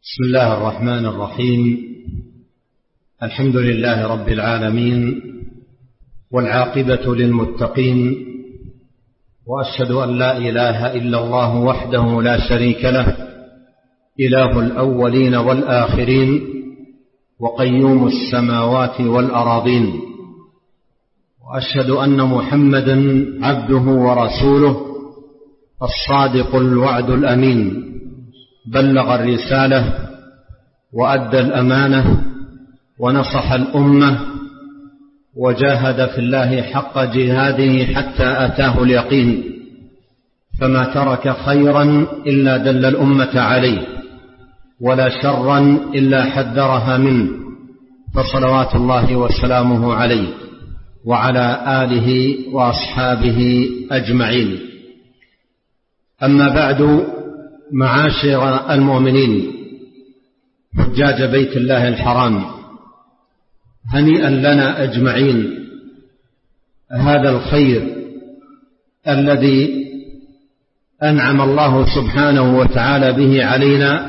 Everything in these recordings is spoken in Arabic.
بسم الله الرحمن الرحيم. الحمد لله رب العالمين، والعاقبة للمتقين، وأشهد أن لا إله إلا الله وحده لا شريك له، إله الأولين والآخرين، وقيوم السماوات والأراضين. وأشهد أن محمدا عبده ورسوله الصادق الوعد الأمين، بلغ الرسالة وأدى الأمانة ونصح الأمة، وجاهد في الله حق جهاده حتى أتاه اليقين، فما ترك خيرا إلا دل الأمة عليه، ولا شرا إلا حذرها منه، فصلوات الله وسلامه عليه وعلى آله وأصحابه أجمعين. أما بعد، معاشر المؤمنين حجاج بيت الله الحرام، هنيئا لنا أجمعين هذا الخير الذي أنعم الله سبحانه وتعالى به علينا،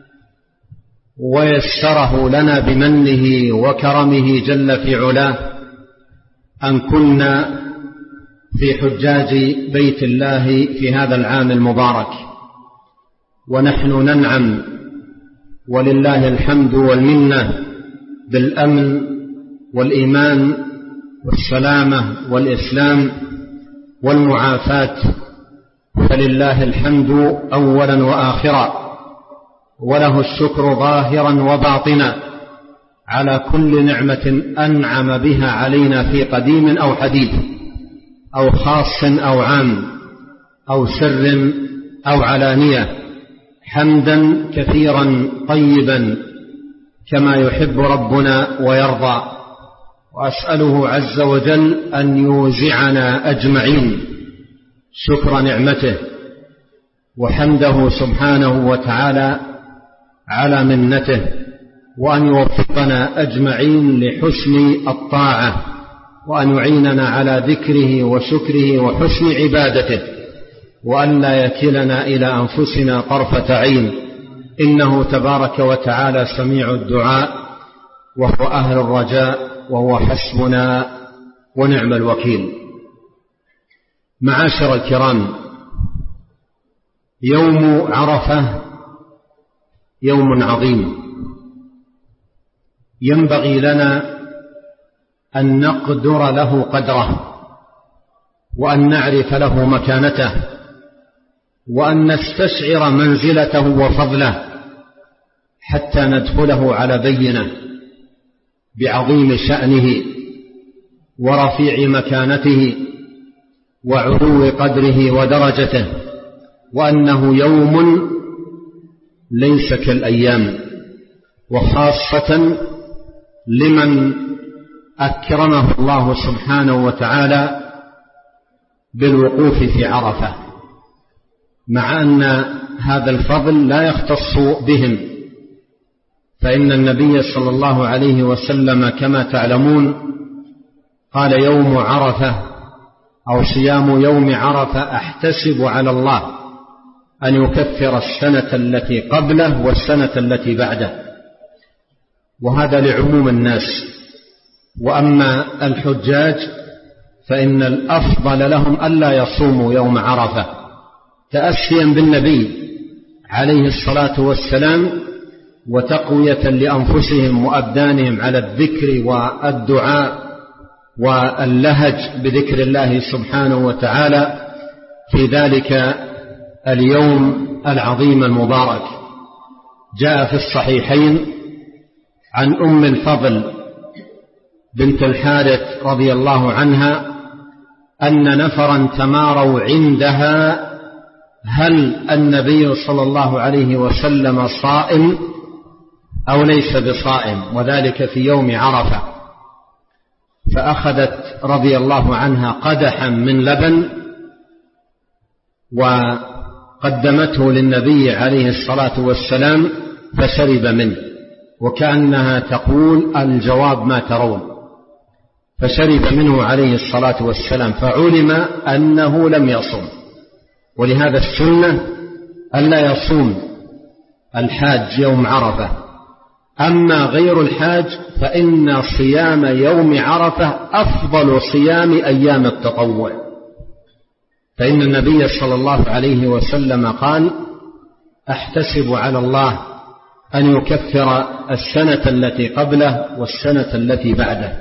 ويسره لنا بمنه وكرمه جل في علاه، أن كنا في حجاج بيت الله في هذا العام المبارك، ونحن ننعم ولله الحمد والمنة بالأمن والإيمان والسلامة والإسلام والمعافاة، فلله الحمد أولا وآخرا، وله الشكر ظاهرا وباطنا على كل نعمة أنعم بها علينا في قديم أو حديث، أو خاص أو عام، أو سر أو علانية، حمدا كثيرا طيبا كما يحب ربنا ويرضى. وأسأله عز وجل أن يوزعنا أجمعين شكر نعمته وحمده سبحانه وتعالى على منته، وأن يوفقنا أجمعين لحسن الطاعة، وأن يعيننا على ذكره وشكره وحسن عبادته، وأن لا يكلنا إلى أنفسنا طرفة عين، إنه تبارك وتعالى سميع الدعاء، وهو أهل الرجاء، وهو حسبنا ونعم الوكيل. معاشر الكرام، يوم عرفة يوم عظيم، ينبغي لنا أن نقدر له قدره، وأن نعرف له مكانته، وأن نستشعر منزلته وفضله، حتى ندخله على بينة بعظيم شأنه ورفيع مكانته وعلو قدره ودرجته، وأنه يوم ليس كالأيام، وخاصة لمن أكرمه الله سبحانه وتعالى بالوقوف في عرفة، مع أن هذا الفضل لا يختص بهم، فإن النبي صلى الله عليه وسلم كما تعلمون قال: يوم عرفة أو صيام يوم عرفة أحتسب على الله أن يكفر السنة التي قبله والسنة التي بعده، وهذا لعموم الناس. وأما الحجاج فإن الأفضل لهم ألا يصوموا يوم عرفة، تأسيا بالنبي عليه الصلاة والسلام، وتقوية لأنفسهم وأبدانهم على الذكر والدعاء واللهج بذكر الله سبحانه وتعالى في ذلك اليوم العظيم المبارك. جاء في الصحيحين عن أم الفضل بنت الحارث رضي الله عنها أن نفرا تماروا عندها هل النبي صلى الله عليه وسلم صائم أو ليس بصائم، وذلك في يوم عرفة. فأخذت رضي الله عنها قدحا من لبن وقدمته للنبي عليه الصلاة والسلام فشرب منه، وكأنها تقول: الجواب ما ترون. فشرب منه عليه الصلاة والسلام، فعلم أنه لم يصم. ولهذا السنة ألا يصوم الحاج يوم عرفة. أما غير الحاج فإن صيام يوم عرفة أفضل صيام أيام التطوع، فإن النبي صلى الله عليه وسلم قال: أحتسب على الله أن يكفر السنة التي قبله والسنة التي بعده.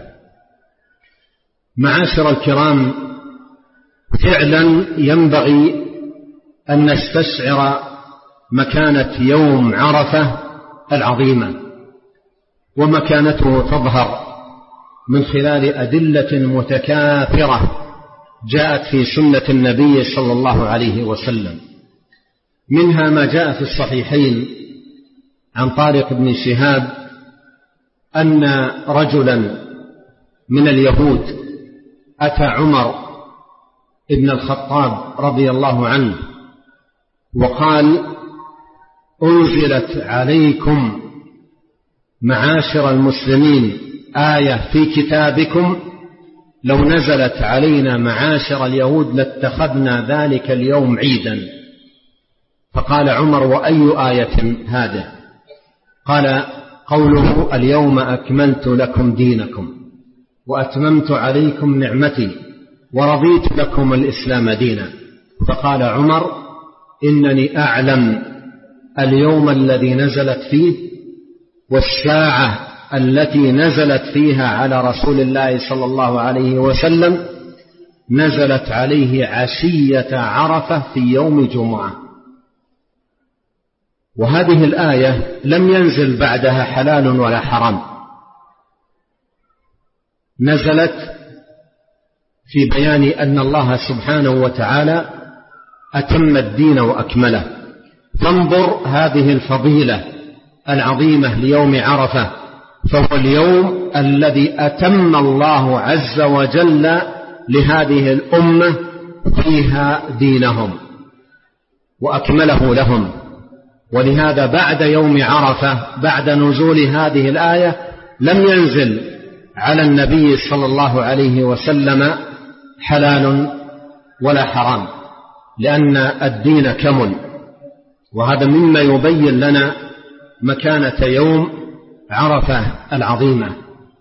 معاشر الكرام، فعلا ينبغي أن نستشعر مكانة يوم عرفة العظيمة، ومكانته تظهر من خلال أدلة متكاثرة جاءت في سنة النبي صلى الله عليه وسلم. منها ما جاء في الصحيحين عن طارق بن شهاب أن رجلا من اليهود أتى عمر بن الخطاب رضي الله عنه وقال: أنزلت عليكم معاشر المسلمين آية في كتابكم، لو نزلت علينا معاشر اليهود لاتخذنا ذلك اليوم عيدا. فقال عمر: وأي آية هذه؟ قال: قوله: اليوم أكملت لكم دينكم وأتممت عليكم نعمتي ورضيت لكم الإسلام دينا. فقال عمر: إنني أعلم اليوم الذي نزلت فيه والساعة التي نزلت فيها على رسول الله صلى الله عليه وسلم، نزلت عليه عشية عرفة في يوم جمعة. وهذه الآية لم ينزل بعدها حلال ولا حرام، نزلت في بيان أن الله سبحانه وتعالى أتم الدين وأكمله. فانظر هذه الفضيلة العظيمة ليوم عرفة، فهو اليوم الذي أتم الله عز وجل لهذه الأمة فيها دينهم وأكمله لهم. ولهذا بعد يوم عرفة، بعد نزول هذه الآية، لم ينزل على النبي صلى الله عليه وسلم حلال ولا حرام، لأن الدين كمل. وهذا مما يبين لنا مكانة يوم عرفة العظيمة.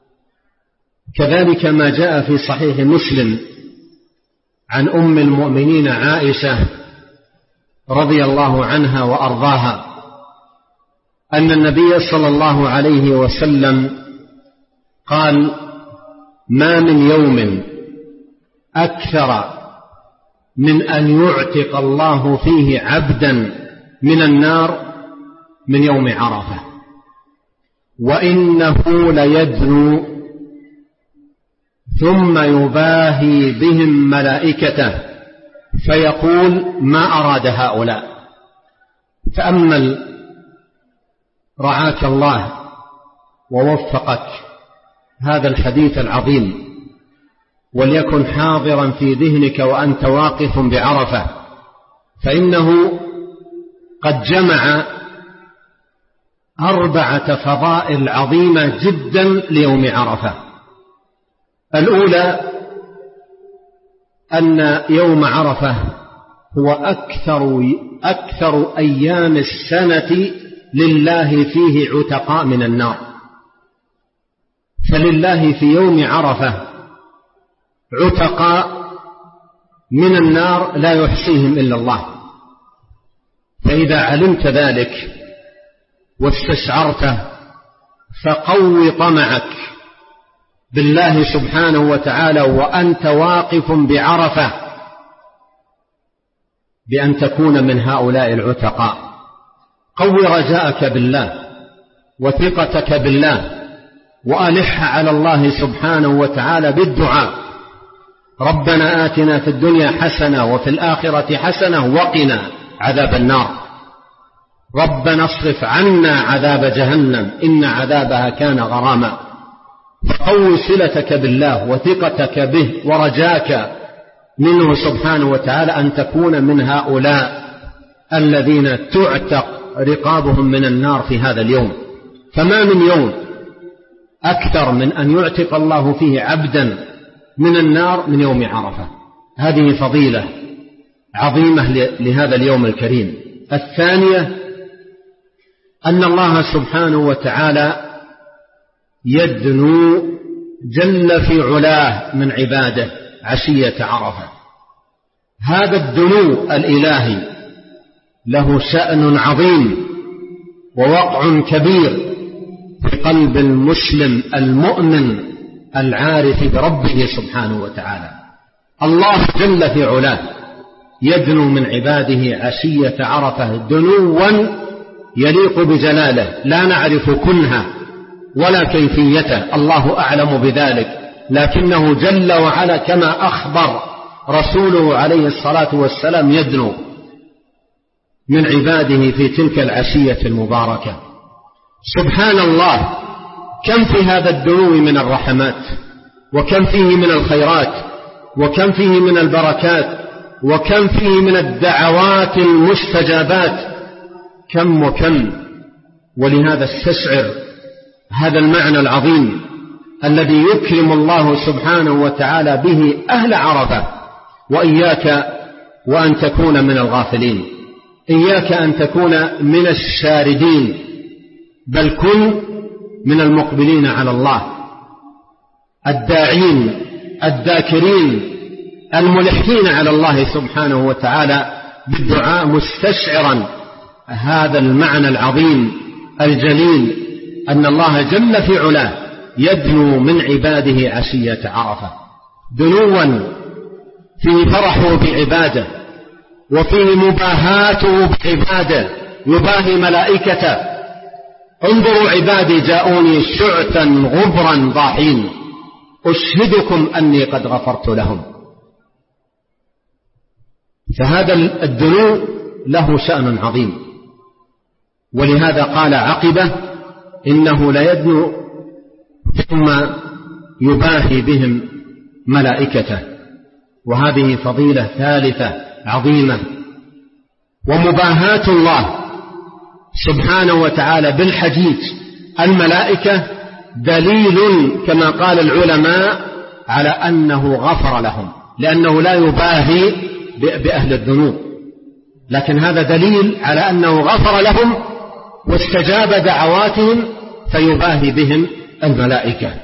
كذلك ما جاء في صحيح مسلم عن أم المؤمنين عائشة رضي الله عنها وأرضاها أن النبي صلى الله عليه وسلم قال: ما من يوم أكثر من أن يعتق الله فيه عبدا من النار من يوم عرفة، وإنه ليدنو ثم يباهي بهم ملائكته فيقول: ما أراد هؤلاء. تأمل رعاك الله ووفقك هذا الحديث العظيم، وليكن حاضرا في ذهنك وأنت واقف بعرفة، فإنه قد جمع 4 فضائل عظيمة جدا ليوم عرفة. الأولى أن يوم عرفة هو أكثر أيام السنة لله فيه عتقاء من النار، فلله في يوم عرفة عتقاء من النار لا يحصيهم إلا الله. فإذا علمت ذلك واستشعرته فقو طمعك بالله سبحانه وتعالى وأنت واقف بعرفة بأن تكون من هؤلاء العتقاء. قو رجاءك بالله وثقتك بالله، وألح على الله سبحانه وتعالى بالدعاء: ربنا آتنا في الدنيا حسنة وفي الآخرة حسنة وقنا عذاب النار، ربنا اصرف عنا عذاب جهنم إن عذابها كان غراما. فقو صلتك بالله وثقتك به ورجاك منه سبحانه وتعالى أن تكون من هؤلاء الذين تعتق رقابهم من النار في هذا اليوم. فما من يوم أكثر من أن يعتق الله فيه عبدا من النار من يوم عرفة. هذه فضيلة عظيمة لهذا اليوم الكريم. الثانية أن الله سبحانه وتعالى يدنو جل في علاه من عباده عشية عرفة. هذا الدنو الإلهي له شأن عظيم ووقع كبير في قلب المسلم المؤمن العارف بربه سبحانه وتعالى. الله جل في علاه يدنو من عباده عشية عرفة دنوا يليق بجلاله، لا نعرف كنها ولا كيفيته، الله أعلم بذلك، لكنه جل وعلا كما أخبر رسوله عليه الصلاة والسلام يدنو من عباده في تلك العشية المباركة. سبحان الله، كم في هذا الدنو من الرحمات، وكم فيه من الخيرات، وكم فيه من البركات، وكم فيه من الدعوات المستجابات، كم وكم. ولهذا استشعر هذا المعنى العظيم الذي يكرم الله سبحانه وتعالى به أهل عرفة. وإياك وأن تكون من الغافلين، إياك أن تكون من الشاردين، بل كن من المقبلين على الله الداعين الذاكرين الملحين على الله سبحانه وتعالى بالدعاء، مستشعرا هذا المعنى العظيم الجليل أن الله جل في علاه يدنو من عباده عشية عرفة دنوا فيه فرحه بعباده، وفيه مباهاته بعباده، يباهي ملائكته: انظروا عبادي جاءوني شعثا غبرا ضاحين أشهدكم أني قد غفرت لهم. فهذا الدنو له شأن عظيم، ولهذا قال عقبه: إنه ليدنو ثم يباهي بهم ملائكته. وهذه فضيلة ثالثة عظيمة. ومباهاة الله سبحانه وتعالى بالحجيج الملائكة دليل كما قال العلماء على أنه غفر لهم، لأنه لا يباهي بأهل الذنوب، لكن هذا دليل على أنه غفر لهم واستجاب دعواتهم فيباهي بهم الملائكة.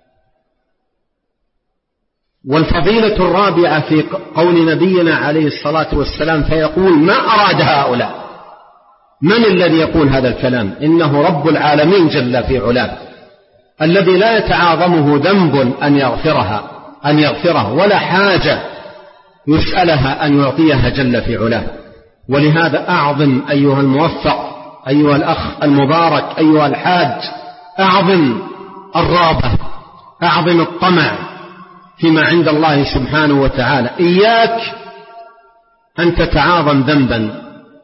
والفضيلة الرابعة في قول نبينا عليه الصلاة والسلام فيقول: ما أراد هؤلاء؟ من الذي يقول هذا الكلام؟ إنه رب العالمين جل في علاه، الذي لا يتعاظمه ذنب أن يغفره ولا حاجة يسألها أن يعطيها جل في علاه. ولهذا أعظم أيها الموفق، أيها الأخ المبارك، أيها الحاج، أعظم الرغبة، أعظم الطمع فيما عند الله سبحانه وتعالى. إياك أن تتعاظم ذنبا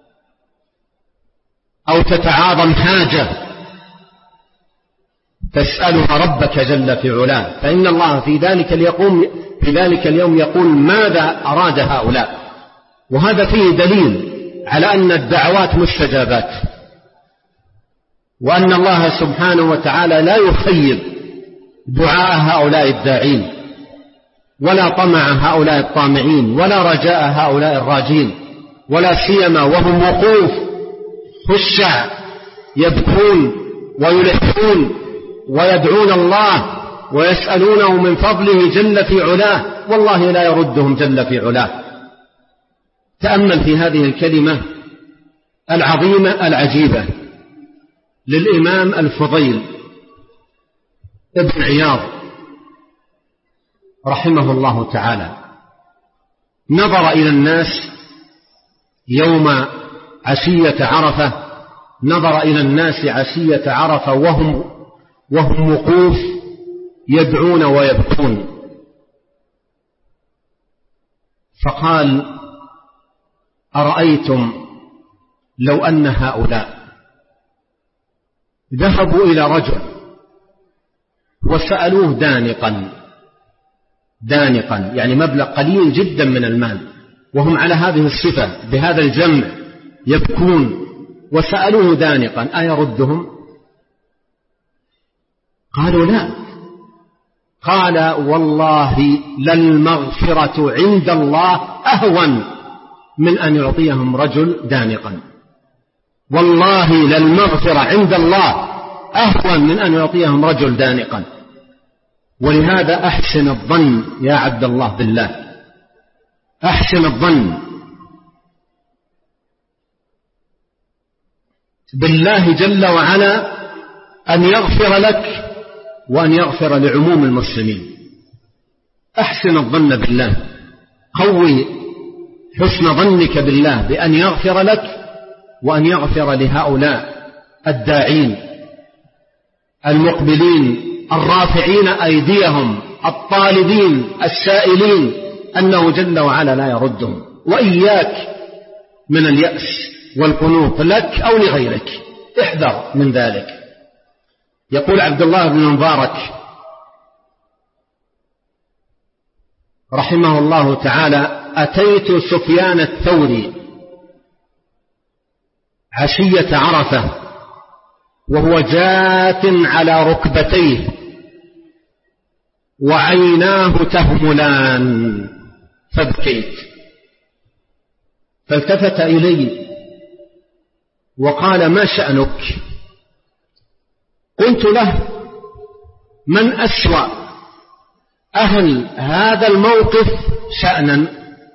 أو تتعاظم حاجة تسألها ربك جل في علاه، فإن الله في ذلك اليوم يقول: ماذا أراد هؤلاء؟ وهذا فيه دليل على أن الدعوات مستجابات، وأن الله سبحانه وتعالى لا يخيب دعاء هؤلاء الداعين، ولا طمع هؤلاء الطامعين، ولا رجاء هؤلاء الراجين، ولا سيما وهم وقوف خشع يبكون ويلحون ويدعون الله ويسألونه من فضله جل في علاه، والله لا يردهم جل في علاه. تأمل في هذه الكلمة العظيمة العجيبة للإمام الفضيل ابن عياض رحمه الله تعالى. نظر إلى الناس يوم عشية عرفة، نظر إلى الناس عشية عرفة وهم وقوف يدعون ويبكون، فقال: أرأيتم لو أن هؤلاء ذهبوا إلى رجل وسألوه دانقا يعني مبلغ قليل جدا من المال، وهم على هذه الصفة بهذا الجمع يبكون، وسألوه دانقا، أيردهم؟ قالوا: لا. قال: والله للمغفرة عند الله أهون من أن يعطيهم رجل دانقا. والله للمغفرة عند الله أهون من أن يعطيهم رجل دانقا. ولهذا أحسن الظن يا عبد الله بالله، أحسن الظن بالله جل وعلا أن يغفر لك وأن يغفر لعموم المسلمين. أحسن الظن بالله، قوي حسن ظنك بالله بأن يغفر لك وأن يغفر لهؤلاء الداعين المقبلين الرافعين أيديهم الطالبين السائلين أنه جل وعلا لا يردهم. وإياك من اليأس والقنوط لك أو لغيرك، احذر من ذلك. يقول عبد الله بن المبارك رحمه الله تعالى: أتيت سفيان الثوري عشية عرفة وهو جاث على ركبتيه وعيناه تهملان فبكيت، فالتفت إلي وقال: ما شأنك؟ قلت له: من أسوأ أهل هذا الموقف شأنا؟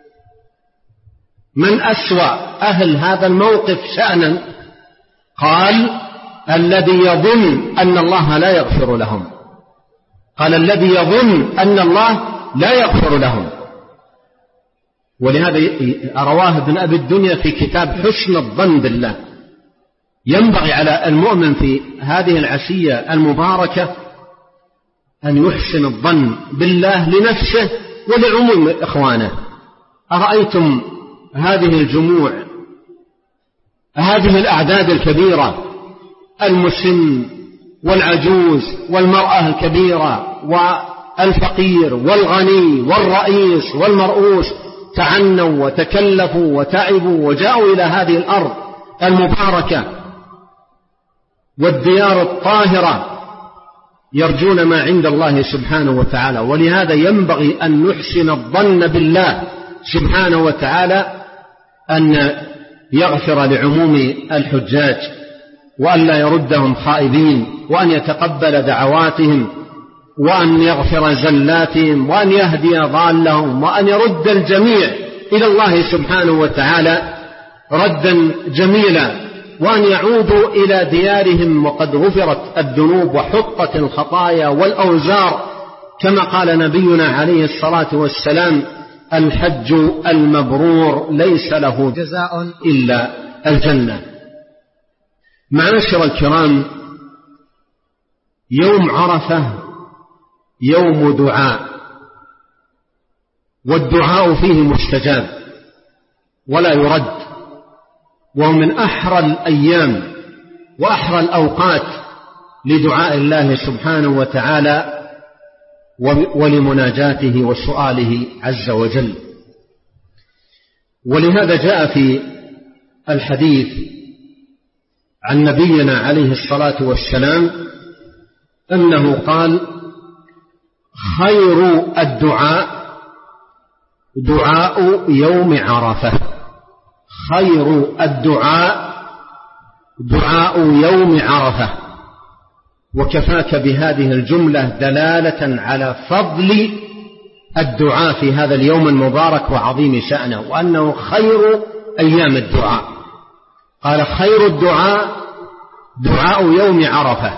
من أسوأ أهل هذا الموقف شأنا؟ قال: الذي يظن أن الله لا يغفر لهم. قال: الذي يظن أن الله لا يغفر لهم. ولهذا رواه ابن أبي الدنيا في كتاب حسن الظن بالله. ينبغي على المؤمن في هذه العشية المباركة أن يحسن الظن بالله لنفسه ولعموم إخوانه. أرأيتم هذه الجموع، هذه الأعداد الكبيرة، المسن والعجوز والمرأة الكبيرة والفقير والغني والرئيس والمرؤوس، تعنوا وتكلفوا وتعبوا وجاءوا إلى هذه الأرض المباركة والديار الطاهرة يرجون ما عند الله سبحانه وتعالى. ولهذا ينبغي أن نحسن الظن بالله سبحانه وتعالى أن يغفر لعموم الحجاج وأن لا يردهم خائبين، وأن يتقبل دعواتهم، وأن يغفر زلاتهم، وأن يهدي ضالهم، وأن يرد الجميع إلى الله سبحانه وتعالى ردا جميلا، وأن يعودوا إلى ديارهم وقد غفرت الذنوب وحطت الخطايا والأوزار، كما قال نبينا عليه الصلاة والسلام: الحج المبرور ليس له جزاء إلا الجنة. معاشر الكرام، يوم عرفة يوم دعاء، والدعاء فيه مستجاب ولا يرد، ومن أحرى الأيام وأحرى الأوقات لدعاء الله سبحانه وتعالى ولمناجاته وسؤاله عز وجل. ولهذا جاء في الحديث عن نبينا عليه الصلاة والسلام أنه قال: خير الدعاء دعاء يوم عرفة. خير الدعاء دعاء يوم عرفة. وكفاك بهذه الجملة دلالة على فضل الدعاء في هذا اليوم المبارك وعظيم شأنه، وأنه خير أيام الدعاء. قال: خير الدعاء دعاء يوم عرفة،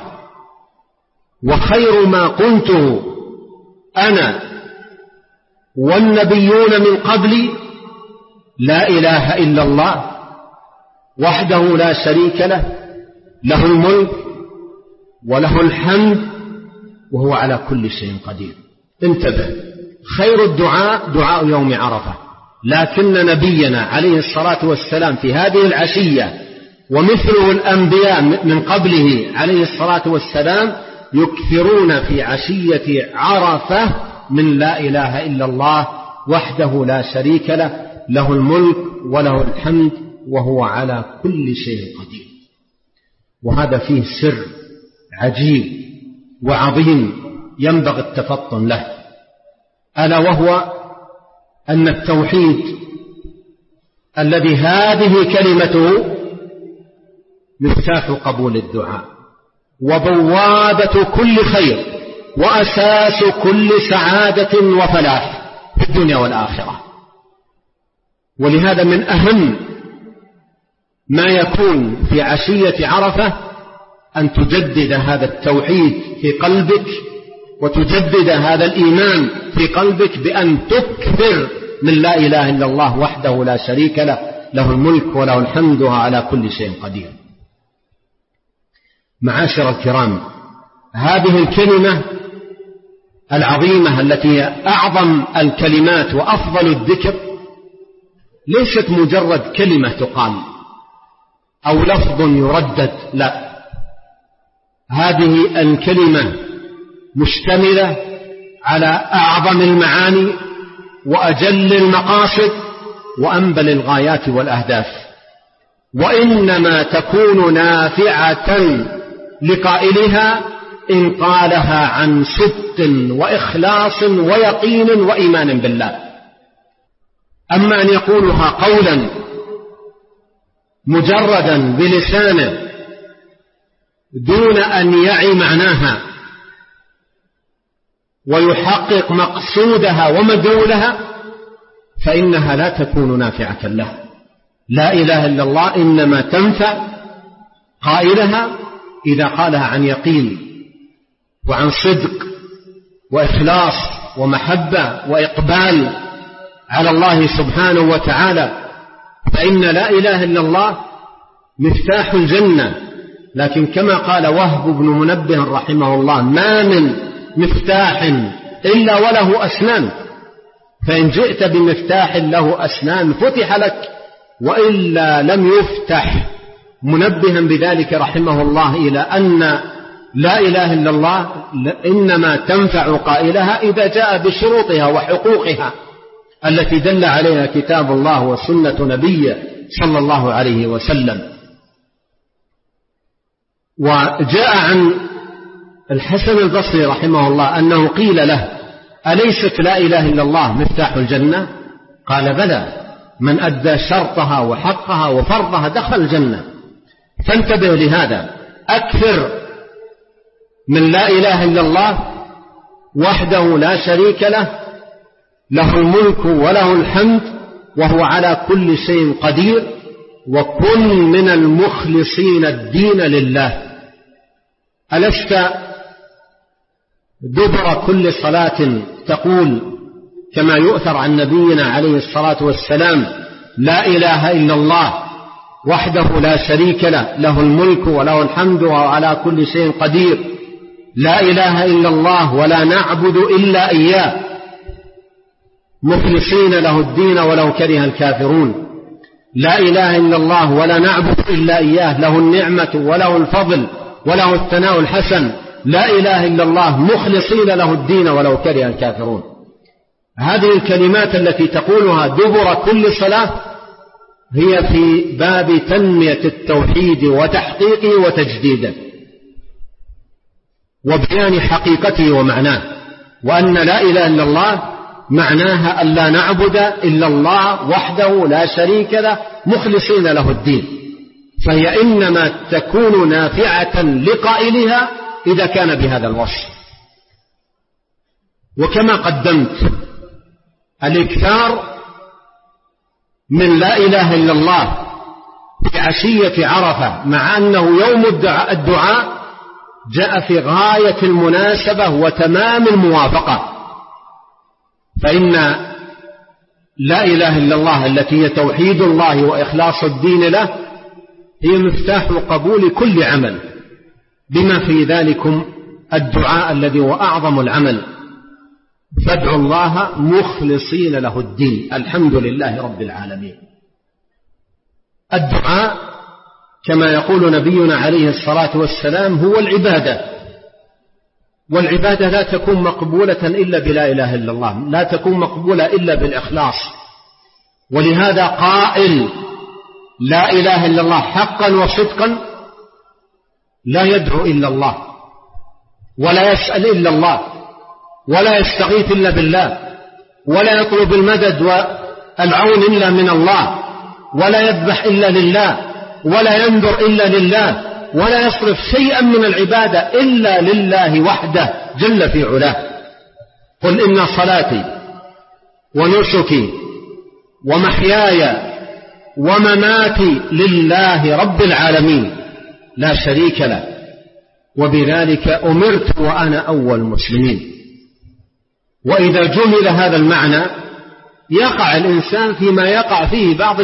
وخير ما قلته أنا والنبيون من قبلي لا إله إلا الله وحده لا شريك له، له الملك وله الحمد وهو على كل شيء قدير. انتبه، خير الدعاء دعاء يوم عرفة، لكن نبينا عليه الصلاة والسلام في هذه العشية ومثله الأنبياء من قبله عليه الصلاة والسلام يكثرون في عشية عرفة من لا إله إلا الله وحده لا شريك له، له الملك وله الحمد وهو على كل شيء قدير. وهذا فيه سر عجيب وعظيم ينبغي التفطن له، ألا وهو أن التوحيد الذي هذه كلمته مفتاح قبول الدعاء وبوابة كل خير وأساس كل سعادة وفلاح في الدنيا والآخرة. ولهذا من أهم ما يكون في عشية عرفة أن تجدد هذا التوحيد في قلبك وتجدد هذا الإيمان في قلبك بأن تكثر من لا إله إلا الله وحده لا شريك له، له الملك وله الحمد وهو على كل شيء قدير. معاشر الكرام، هذه الكلمة العظيمة التي أعظم الكلمات وأفضل الذكر ليست مجرد كلمة تقال أو لفظ يردد، لا، هذه الكلمة مشتملة على أعظم المعاني وأجل المقاصد وأنبل الغايات والأهداف، وإنما تكون نافعة لقائلها إن قالها عن صدق وإخلاص ويقين وإيمان بالله. أما أن يقولها قولا مجردا بلسانه دون أن يعي معناها ويحقق مقصودها ومدلولها فإنها لا تكون نافعة له. لا إله إلا الله إنما تنفع قائلها إذا قالها عن يقين وعن صدق وإخلاص ومحبة وإقبال على الله سبحانه وتعالى، فإن لا إله إلا الله مفتاح الجنة. لكن كما قال وهب بن منبه رحمه الله: ما من مفتاح إلا وله أسنان، فإن جئت بمفتاح له أسنان فتح لك، وإلا لم يفتح، منبها بذلك رحمه الله إلى أن لا إله إلا الله إنما تنفع قائلها إذا جاء بشروطها وحقوقها التي دل عليها كتاب الله وسنة نبيه صلى الله عليه وسلم. وجاء عن الحسن البصري رحمه الله أنه قيل له: أليست لا إله إلا الله مفتاح الجنة؟ قال: بلى، من أدى شرطها وحقها وفرضها دخل الجنة. فانتبه لهذا، أكثر من لا إله إلا الله وحده لا شريك له، له الملك وله الحمد وهو على كل شيء قدير، وكن من المخلصين الدين لله. ألست دبر كل صلاة تقول كما يؤثر عن نبينا عليه الصلاة والسلام: لا إله إلا الله وحده لا شريك له، له الملك وله الحمد وهو على كل شيء قدير، لا إله إلا الله ولا نعبد إلا إياه مخلصين له الدين ولو كره الكافرون، لا إله إلا الله ولا نعبد إلا إياه له النعمة وله الفضل وله الثناء الحسن، لا إله إلا الله مخلصين له الدين ولو كره الكافرون. هذه الكلمات التي تقولها دبر كل صلاة هي في باب تنمية التوحيد وتحقيقه وتجديده وبيان حقيقته ومعناه، وأن لا إله إلا الله معناها أن لا نعبد إلا الله وحده لا شريك له مخلصين له الدين، فهي إنما تكون نافعة لقائلها إذا كان بهذا الوصف. وكما قدمت الإكثار من لا إله إلا الله في عشية عرفة مع أنه يوم الدعاء جاء في غاية المناسبة وتمام الموافقة، فإن لا إله إلا الله التي هي توحيد الله وإخلاص الدين له هي مفتاح قبول كل عمل، بما في ذلكم الدعاء الذي هو أعظم العمل، فادعوا الله مخلصين له الدين، الحمد لله رب العالمين. الدعاء كما يقول نبينا عليه الصلاة والسلام هو العبادة، والعبادة لا تكون مقبولة إلا بلا إله إلا الله، لا تكون مقبولة إلا بالإخلاص. ولهذا قائل لا إله إلا الله حقا وصدقا لا يدعو إلا الله ولا يسأل إلا الله ولا يستغيث إلا بالله ولا يطلب المدد والعون إلا من الله ولا يذبح إلا لله ولا ينظر إلا لله، ولا يصرف شيئا من العبادة إلا لله وحده جل في علاه. قل إن صلاتي ونسكي ومحياي ومماتي لله رب العالمين لا شريك له وبذلك أمرت وأنا أول المسلمين. وإذا جهل هذا المعنى يقع الإنسان فيما يقع فيه بعض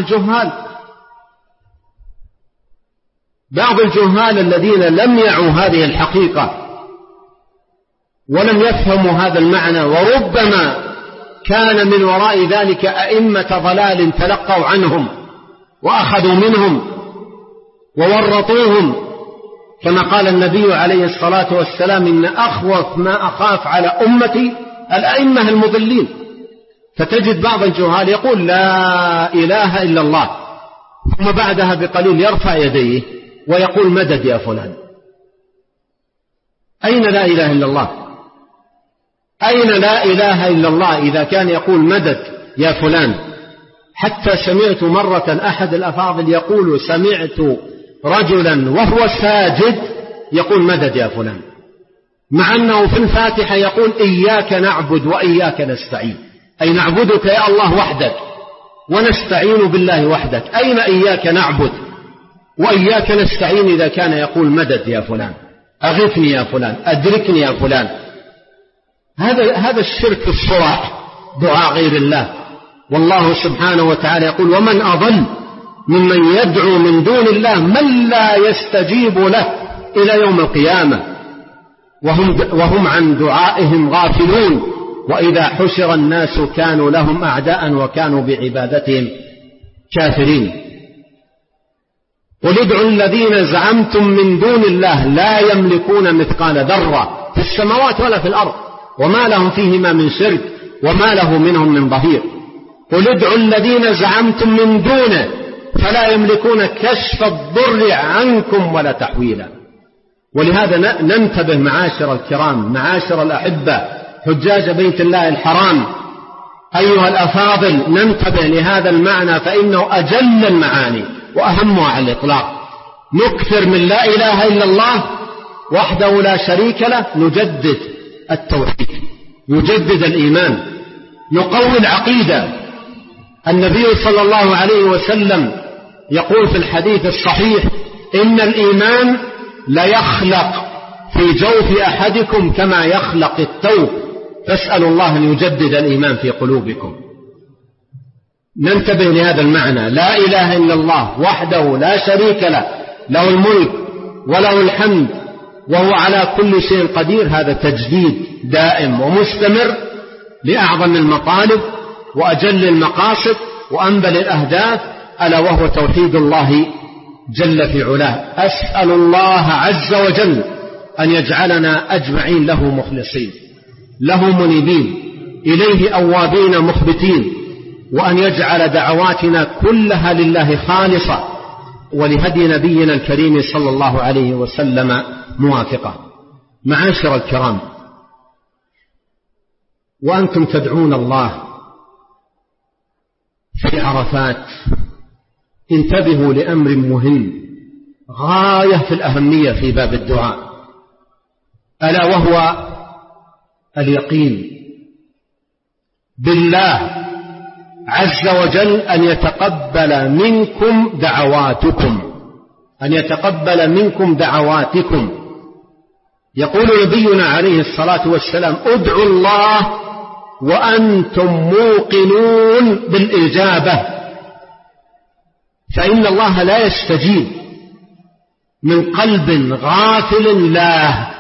الجهال الذين لم يعوا هذه الحقيقة ولم يفهموا هذا المعنى، وربما كان من وراء ذلك أئمة ضلال تلقوا عنهم وأخذوا منهم وورطوهم، كما قال النبي عليه الصلاة والسلام: إن أخوف ما أخاف على أمتي الأئمة المضلين. فتجد بعض الجهال يقول لا إله إلا الله، ثم بعدها بقليل يرفع يديه ويقول مدد يا فلان. أين لا إله إلا الله؟ أين لا إله إلا الله إذا كان يقول مدد يا فلان؟ حتى سمعت مرة أحد الأفاضل يقول: سمعت رجلا وهو ساجد يقول مدد يا فلان، مع أنه في الفاتحة يقول إياك نعبد وإياك نستعين، أي نعبدك يا الله وحدك ونستعين بالله وحدك. أين إياك نعبد وإياك نستعين إذا كان يقول مدد يا فلان، أغثني يا فلان، أدركني يا فلان؟ هذا الشرك الصراح، دعاء غير الله. والله سبحانه وتعالى يقول: ومن أضل ممن يدعو من دون الله من لا يستجيب له إلى يوم القيامة وهم عن دعائهم غافلون، وإذا حشر الناس كانوا لهم أعداء وكانوا بعبادتهم كافرين. قل ادعوا الذين زعمتم من دون الله لا يملكون مثقال ذرة في السماوات ولا في الأرض وما لهم فيهما من شرك وما له منهم من ظهير. قل ادعوا الذين زعمتم من دونه فلا يملكون كشف الضر عنكم ولا تحويلا. ولهذا ننتبه معاشر الكرام، معاشر الأحبة، حجاج بيت الله الحرام، أيها الأفاضل، ننتبه لهذا المعنى فإنه أجل المعاني وأهمها على الإطلاق. نكثر من لا إله إلا الله وحده لا شريك له، نجدد التوحيد، نجدد الإيمان، نقوي العقيدة. النبي صلى الله عليه وسلم يقول في الحديث الصحيح: إن الإيمان ليخلق في جوف أحدكم كما يخلق الثوب، فاسألوا الله أن يجدد الإيمان في قلوبكم. ننتبه لهذا المعنى، لا إله إلا الله وحده لا شريك له، له الملك وله الحمد وهو على كل شيء قدير. هذا تجديد دائم ومستمر لأعظم المطالب وأجل المقاصد وأنبل الأهداف، ألا وهو توحيد الله جل في علاه. أسأل الله عز وجل أن يجعلنا أجمعين له مخلصين، له منيبين، إليه أوابين مخبتين، وأن يجعل دعواتنا كلها لله خالصة ولهدي نبينا الكريم صلى الله عليه وسلم موافقة. معاشر الكرام، وأنتم تدعون الله في عرفات انتبهوا لأمر مهم غاية في الأهمية في باب الدعاء، ألا وهو اليقين بالله عز وجل أن يتقبل منكم دعواتكم، أن يتقبل منكم دعواتكم. يقول نبينا عليه الصلاة والسلام: ادعوا الله وأنتم موقنون بالإجابة، فإن الله لا يستجيب من قلب غافل لاهٍ.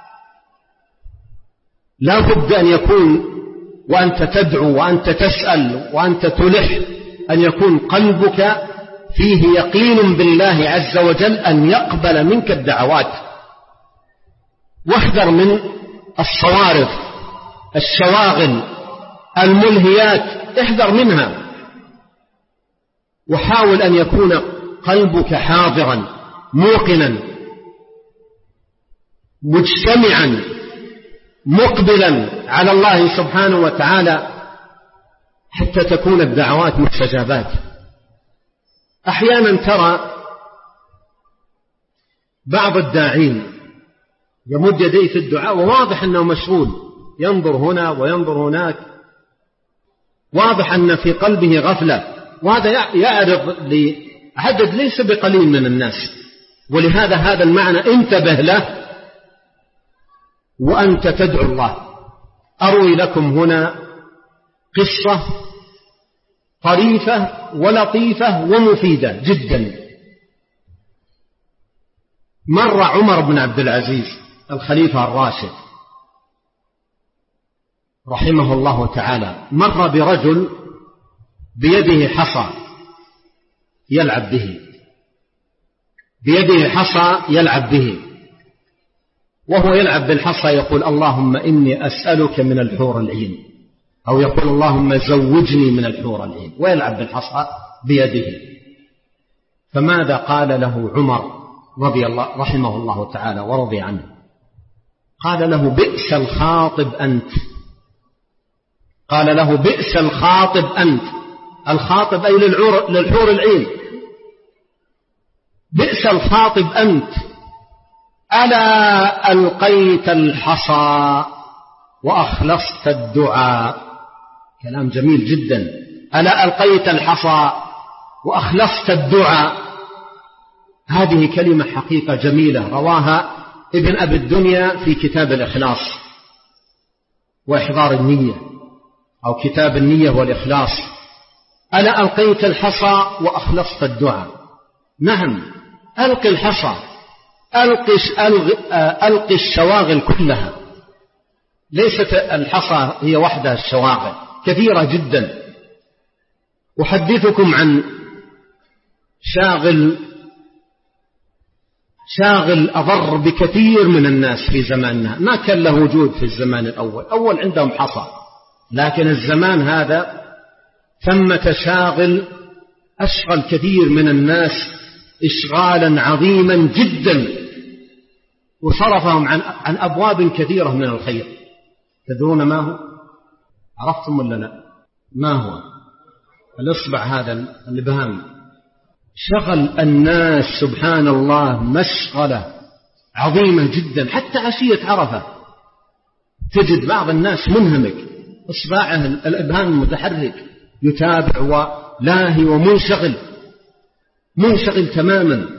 لا بد أن يكون وأنت تدعو وأنت تسأل وأنت تلح أن يكون قلبك فيه يقين بالله عز وجل أن يقبل منك الدعوات. واحذر من الصوارف، الشواغل، الملهيات، احذر منها، وحاول أن يكون قلبك حاضرا موقنا مجتمعا مقبلا على الله سبحانه وتعالى حتى تكون الدعوات مستجابات. أحيانا ترى بعض الداعين يمد يديه في الدعاء وواضح أنه مشغول، ينظر هنا وينظر هناك، واضح أن في قلبه غفلة، وهذا يعرض لعدد ليس بقليل من الناس. ولهذا هذا المعنى انتبه له وأنت تدعو الله. أروي لكم هنا قصة طريفة ولطيفة ومفيدة جدا. مر عمر بن عبد العزيز الخليفة الراشد رحمه الله تعالى، مر برجل بيده حصى يلعب به، بيده حصى يلعب به، وهو يلعب بالحصى يقول اللهم إني أسألك من الحور العين، أو يقول اللهم زوجني من الحور العين، ويلعب بالحصى بيده. فماذا قال له عمر رحمه الله تعالى ورضي عنه؟ قال له بئس الخاطب أنت. قال له بئس الخاطب أنت. الخاطب أي للحور العين. بئس الخاطب أنت، ألا ألقيت الحصى وأخلصت الدعاء. كلام جميل جدا. ألا ألقيت الحصى وأخلصت الدعاء. هذه كلمة حقيقة جميلة رواها ابن أبي الدنيا في كتاب الإخلاص وإحضار النية، أو كتاب النية والإخلاص. ألا ألقيت الحصى وأخلصت الدعاء. نعم، ألق الحصى، ألق الشواغل كلها. ليست الحصى هي وحدها الشواغل، كثيرة جدا. أحدثكم عن شاغل أضر بكثير من الناس في زماننا، ما كان له وجود في الزمان الأول. أول عندهم حصى، لكن الزمان هذا ثمة شاغل أشغل كثير من الناس إشغالا عظيما جدا، وصرفهم عن أبواب كثيرة من الخير. تدرون ما هو؟ عرفتم ولا لا؟ ما هو؟ الإصبع هذا الإبهام شغل الناس سبحان الله مشغلة عظيمة جدا. حتى عشية عرفة تجد بعض الناس منهمك، إصبعه الإبهام المتحرك يتابع ولاهي ومنشغل تماما.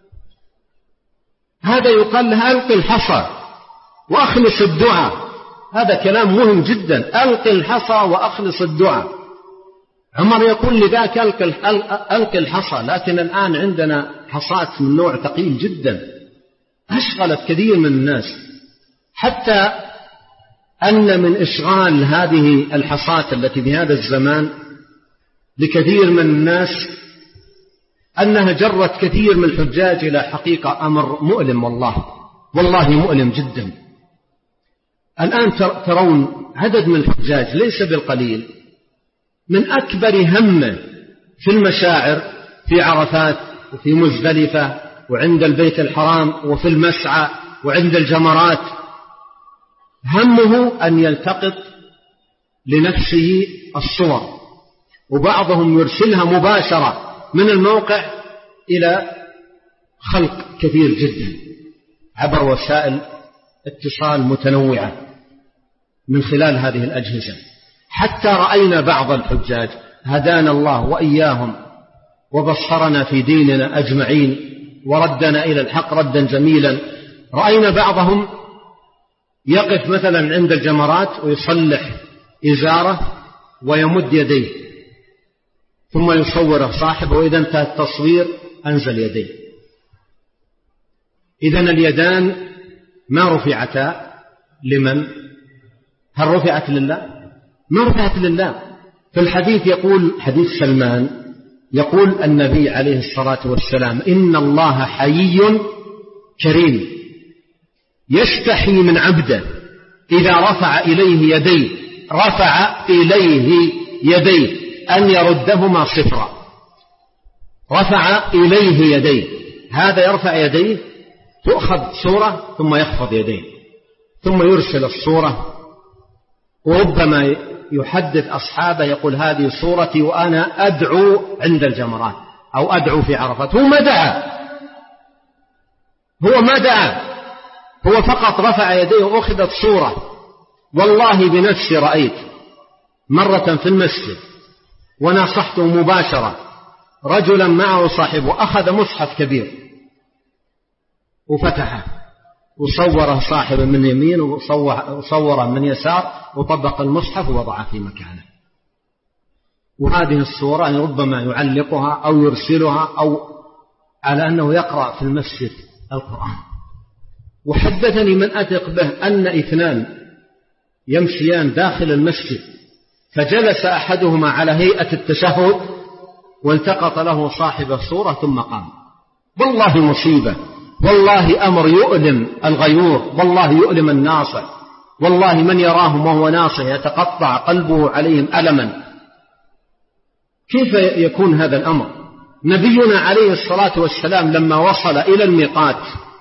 هذا يقال له ألق الحصى وأخلص الدعاء. هذا كلام مهم جدا. ألق الحصى وأخلص الدعاء. عمر يقول لذاك ألق الحصى، لكن الآن عندنا حصاة من نوع ثقيل جدا أشغلت كثير من الناس، حتى أن من إشغال هذه الحصاة التي في هذا الزمان لكثير من الناس أنها جرت كثير من الحجاج إلى حقيقة أمر مؤلم، والله مؤلم جدا. الآن ترون عدد من الحجاج ليس بالقليل من أكبر همه في المشاعر في عرفات وفي مزدلفة وعند البيت الحرام وفي المسعى وعند الجمرات، همه أن يلتقط لنفسه الصور، وبعضهم يرسلها مباشرة من الموقع إلى خلق كثير جدا عبر وسائل اتصال متنوعة من خلال هذه الأجهزة. حتى رأينا بعض الحجاج هدانا الله وإياهم وبصرنا في ديننا أجمعين وردنا إلى الحق ردا جميلا. رأينا بعضهم يقف مثلا عند الجمرات ويصلح إزاره ويمد يديه ثم يصوره صاحبه، وإذا انتهى التصوير أنزل يديه. إذن اليدان ما رفعتا لمن؟ هل رفعت لله؟ ما رفعت لله. في الحديث يقول حديث سلمان، يقول النبي عليه الصلاة والسلام إن الله حيي كريم يستحي من عبده إذا رفع إليه يديه أن يردهما صفرا. رفع إليه يديه، هذا يرفع يديه تؤخذ صورة ثم يخفض يديه ثم يرسل الصورة، وربما يحدث أصحابه يقول هذه صورتي وأنا أدعو عند الجمرات أو أدعو في عرفات. هو ما دعا، هو ما دعا، هو فقط رفع يديه وأخذت صورة. والله بنفسي رأيت مرة في المسجد وناصحته مباشرة رجلا معه صاحبه أخذ مصحف كبير وفتحه وصوره صاحبه من يمين وصوره من يسار وطبق المصحف ووضعه في مكانه. وهذه الصورة ربما يعلقها أو يرسلها أو على أنه يقرأ في المسجد القرآن. وحدثني من أثق به أن اثنان يمشيان داخل المسجد فجلس أحدهما على هيئة التشهد والتقط له صاحب صورة ثم قام. والله مصيبة، والله أمر يؤلم الغيور، والله يؤلم الناصح، والله من يراهم وهو ناصح يتقطع قلبه عليهم ألما. كيف يكون هذا الأمر؟ نبينا عليه الصلاة والسلام لما وصل إلى الميقات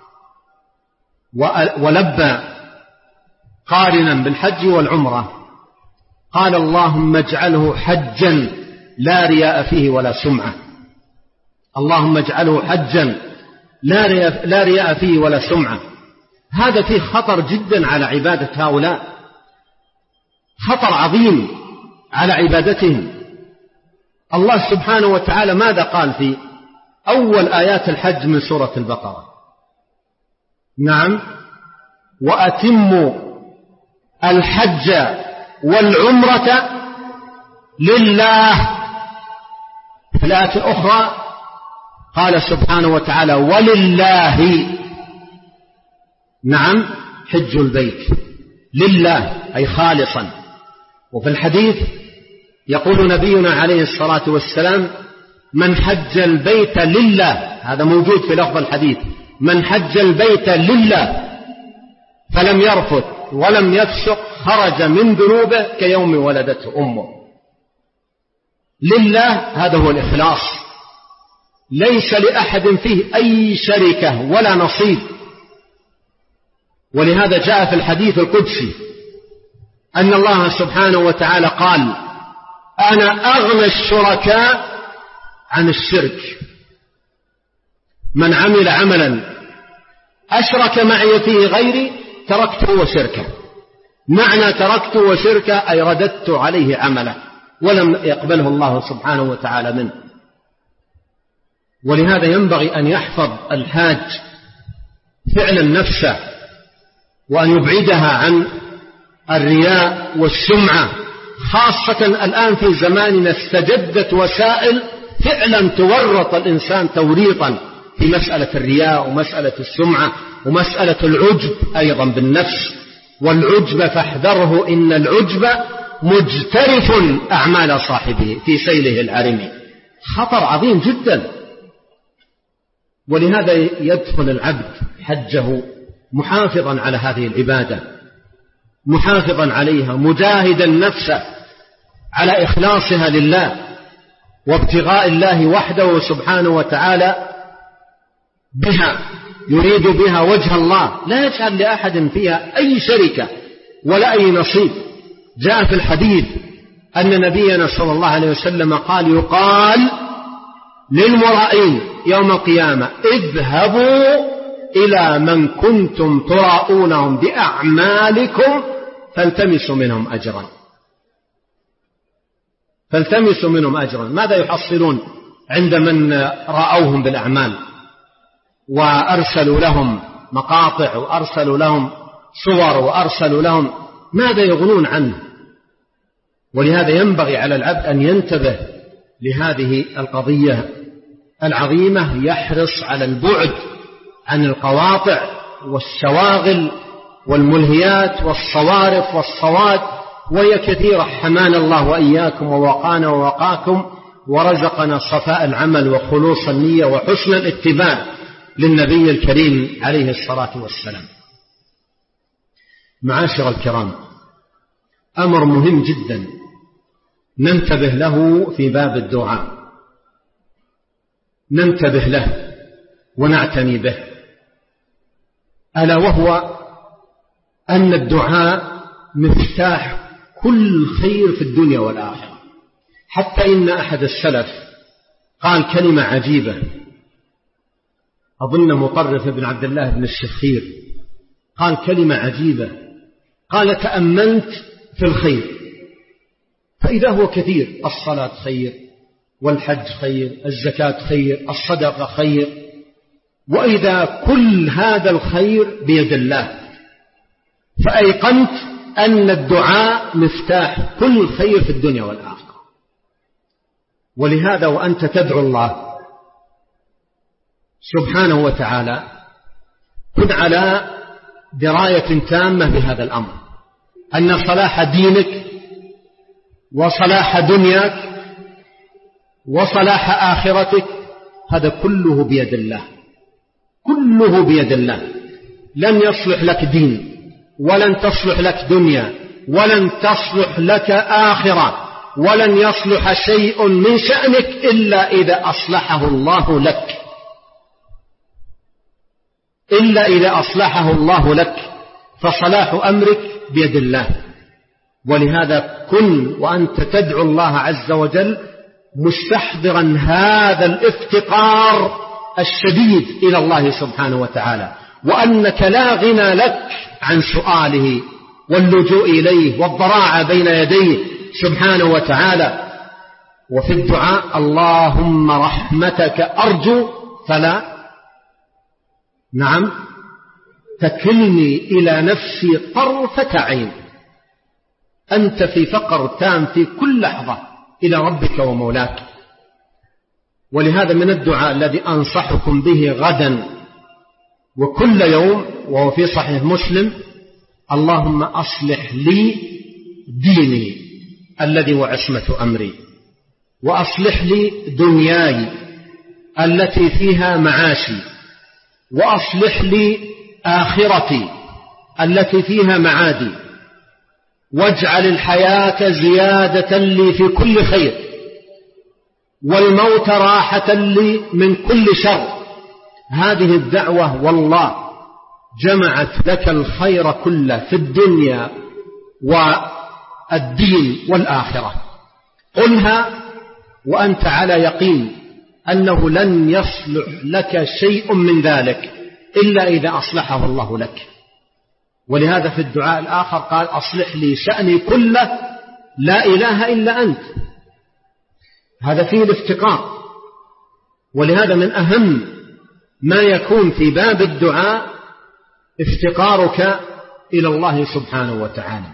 ولبى قارنا بالحج والعمرة قال اللهم اجعله حجا لا رياء فيه ولا سمعة. اللهم اجعله حجا لا رياء فيه ولا سمعة. هذا فيه خطر جدا على عبادة هؤلاء، خطر عظيم على عبادتهم. الله سبحانه وتعالى ماذا قال في أول آيات الحج من سورة البقرة؟ نعم، وأتموا الحج والعمرة لله. في الآية الأخرى قال سبحانه وتعالى ولله، نعم، حج البيت لله أي خالصا. وفي الحديث يقول نبينا عليه الصلاة والسلام من حج البيت لله، هذا موجود في لفظ الحديث، من حج البيت لله فلم يرفث ولم يفسق خرج من ذنوبه كيوم ولدته أمه. لله هذا هو الإخلاص، ليس لأحد فيه أي شركة ولا نصيب. ولهذا جاء في الحديث القدسي أن الله سبحانه وتعالى قال أنا أغنى الشركاء عن الشرك، من عمل عملا أشرك معي فيه غيري تركته وشركه. معنى تركته وشركه أي رددت عليه عمله ولم يقبله الله سبحانه وتعالى منه. ولهذا ينبغي أن يحفظ الحاج فعلا نفسه وأن يبعدها عن الرياء والسمعة، خاصة الآن في زماننا استجدت وسائل فعلا تورط الإنسان توريطا في مسألة الرياء ومسألة السمعة ومسألة العجب أيضا بالنفس. والعجب فاحذره إن العجب مجترف أعمال صاحبه في سيله العرمي، خطر عظيم جدا. ولهذا يدخل العبد حجه محافظا على هذه العبادة، محافظا عليها، مجاهدا نفسه على إخلاصها لله وابتغاء الله وحده سبحانه وتعالى بها، يريد بها وجه الله، لا يجعل لأحد فيها أي شركة ولا أي نصيب. جاء في الحديث أن نبينا صلى الله عليه وسلم قال يقال للمرائين يوم القيامة اذهبوا إلى من كنتم تراؤونهم بأعمالكم فالتمسوا منهم أجرا. فالتمسوا منهم أجرا. ماذا يحصلون عند من رأوهم بالأعمال وأرسلوا لهم مقاطع وأرسلوا لهم صور وأرسلوا لهم، ماذا يغنون عنه؟ ولهذا ينبغي على العبد أن ينتبه لهذه القضية العظيمة، يحرص على البعد عن القواطع والشواغل والملهيات والصوارف والصواد، وهي كثيرة. حمانا الله وإياكم ووقانا ووقاكم ورزقنا صفاء العمل وخلوص النية وحسن الاتباع للنبي الكريم عليه الصلاة والسلام. معاشر الكرام، أمر مهم جدا ننتبه له في باب الدعاء، ننتبه له ونعتني به، ألا وهو أن الدعاء مفتاح كل خير في الدنيا والآخرة. حتى إن أحد السلف قال كلمة عجيبة، أظن مطرف بن عبد الله بن الشخير قال كلمة عجيبة، قال تأمنت في الخير فإذا هو كثير، الصلاة خير، والحج خير، الزكاة خير، الصدقة خير، وإذا كل هذا الخير بيد الله، فأيقنت أن الدعاء مفتاح كل خير في الدنيا والآخرة. ولهذا وأنت تدعو الله سبحانه وتعالى كن على دراية تامة بهذا الأمر، أن صلاح دينك وصلاح دنياك وصلاح آخرتك هذا كله بيد الله، كله بيد الله. لن يصلح لك دين، ولن تصلح لك دنيا، ولن تصلح لك آخرة، ولن يصلح شيء من شأنك إلا إذا أصلحه الله لك، إلا إذا أصلحه الله لك، فصلاح أمرك بيد الله. ولهذا كن وأنت تدعو الله عز وجل مستحضرا هذا الافتقار الشديد إلى الله سبحانه وتعالى، وأنك لا غنى لك عن سؤاله واللجوء إليه والضراعة بين يديه سبحانه وتعالى. وفي الدعاء اللهم رحمتك أرجو فلا تكلني إلى نفسي طرفة عين. أنت في فقر تام في كل لحظة إلى ربك ومولاك. ولهذا من الدعاء الذي أنصحكم به غدا وكل يوم وهو في صحيح مسلم: اللهم أصلح لي ديني الذي هو عصمة أمري، وأصلح لي دنياي التي فيها معاشي، وأصلح لي آخرتي التي فيها معادي، واجعل الحياة زيادة لي في كل خير، والموت راحة لي من كل شر. هذه الدعوة والله جمعت لك الخير كله في الدنيا والدين والآخرة. قلها وأنت على يقين أنه لن يصلح لك شيء من ذلك إلا إذا أصلحه الله لك. ولهذا في الدعاء الآخر قال: أصلح لي شأني كله لا إله إلا أنت. هذا فيه الافتقار. ولهذا من أهم ما يكون في باب الدعاء افتقارك إلى الله سبحانه وتعالى،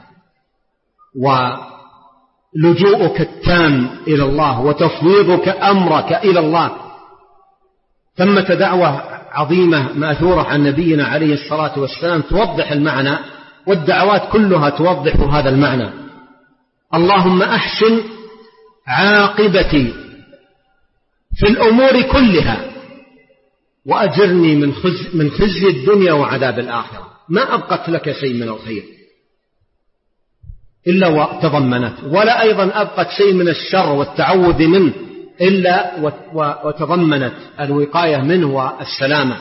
ولجوءك التام إلى الله، وتفويضك أمرك إلى الله. ثمة دعوة عظيمة مأثورة عن نبينا عليه الصلاة والسلام توضح المعنى، والدعوات كلها توضح هذا المعنى: اللهم أحسن عاقبتي في الأمور كلها، وأجرني من خزي الدنيا وعذاب الآخرة. ما أبقت لك شيء من الخير إلا وتضمنت، ولا أيضا أبقت شيء من الشر والتعوذ منه إلا وتضمنت الوقاية منه والسلامة.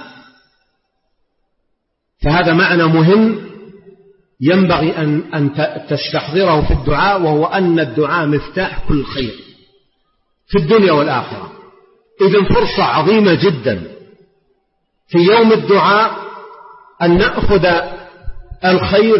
فهذا معنى مهم ينبغي أن تستحضره في الدعاء، وهو أن الدعاء مفتاح كل خير في الدنيا والآخرة. إذن فرصة عظيمة جدا في يوم الدعاء أن نأخذ الخير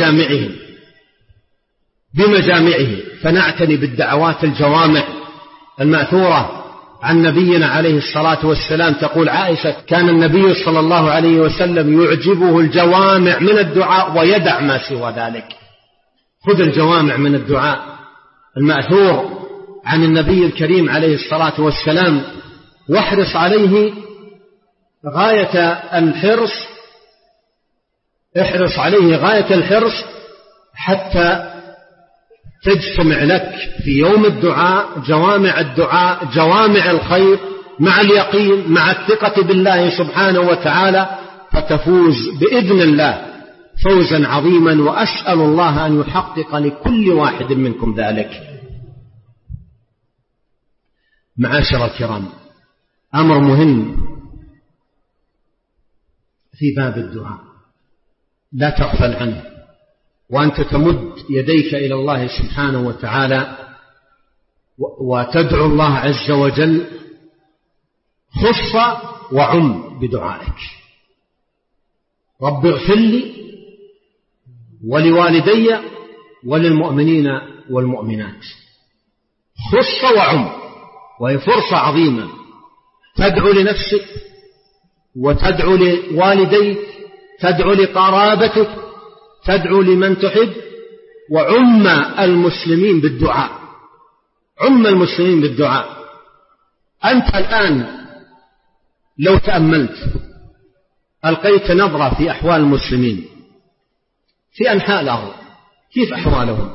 بمجامعه، فنعتني بالدعوات الجوامع المأثورة عن نبينا عليه الصلاة والسلام. تقول عائشة: كان النبي صلى الله عليه وسلم يعجبه الجوامع من الدعاء ويدع ما سوى ذلك. خذ الجوامع من الدعاء المأثور عن النبي الكريم عليه الصلاة والسلام، واحرص عليه غاية الحرص، احرص عليه غاية الحرص حتى تجتمع لك في يوم الدعاء جوامع الدعاء، جوامع الخير، مع اليقين، مع الثقة بالله سبحانه وتعالى، فتفوز بإذن الله فوزا عظيما. وأسأل الله أن يحقق لكل واحد منكم ذلك. معاشر الكرام، أمر مهم في باب الدعاء لا تغفل عنه، وأنت تمد يديك إلى الله سبحانه وتعالى وتدعو الله عز وجل، خص وعم بدعائك. رب اغفر لي ولوالدي وللمؤمنين والمؤمنات. خص وعم، وهي فرصة عظيمة تدعو لنفسك وتدعو لوالديك، تدعو لقرابتك، تدعو لمن تحب، وعم المسلمين بالدعاء. عم المسلمين بالدعاء. أنت الآن لو تأملت ألقيت نظرة في أحوال المسلمين في أنحاء الأرض، كيف أحوالهم؟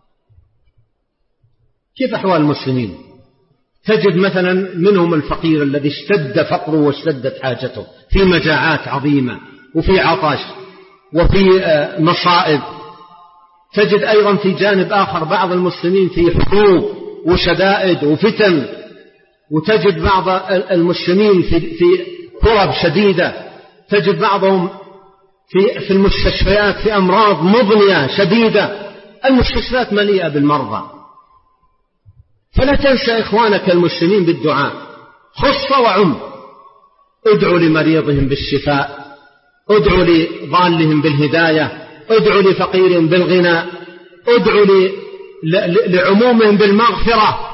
كيف أحوال المسلمين؟ تجد مثلا منهم الفقير الذي اشتد فقره واشتدت حاجته، في مجاعات عظيمة وفي عطش وفي مصائب. تجد أيضا في جانب آخر بعض المسلمين في حروب وشدائد وفتن، وتجد بعض المسلمين في كرب شديدة، تجد بعضهم في المستشفيات في أمراض مضنية شديدة، المستشفيات مليئة بالمرضى. فلا تنسى إخوانك المسلمين بالدعاء. خص وعم، ادعوا لمريضهم بالشفاء، ادعوا لضالهم بالهداية، ادعوا لفقيرهم بالغنى، ادعوا لعمومهم بالمغفرة.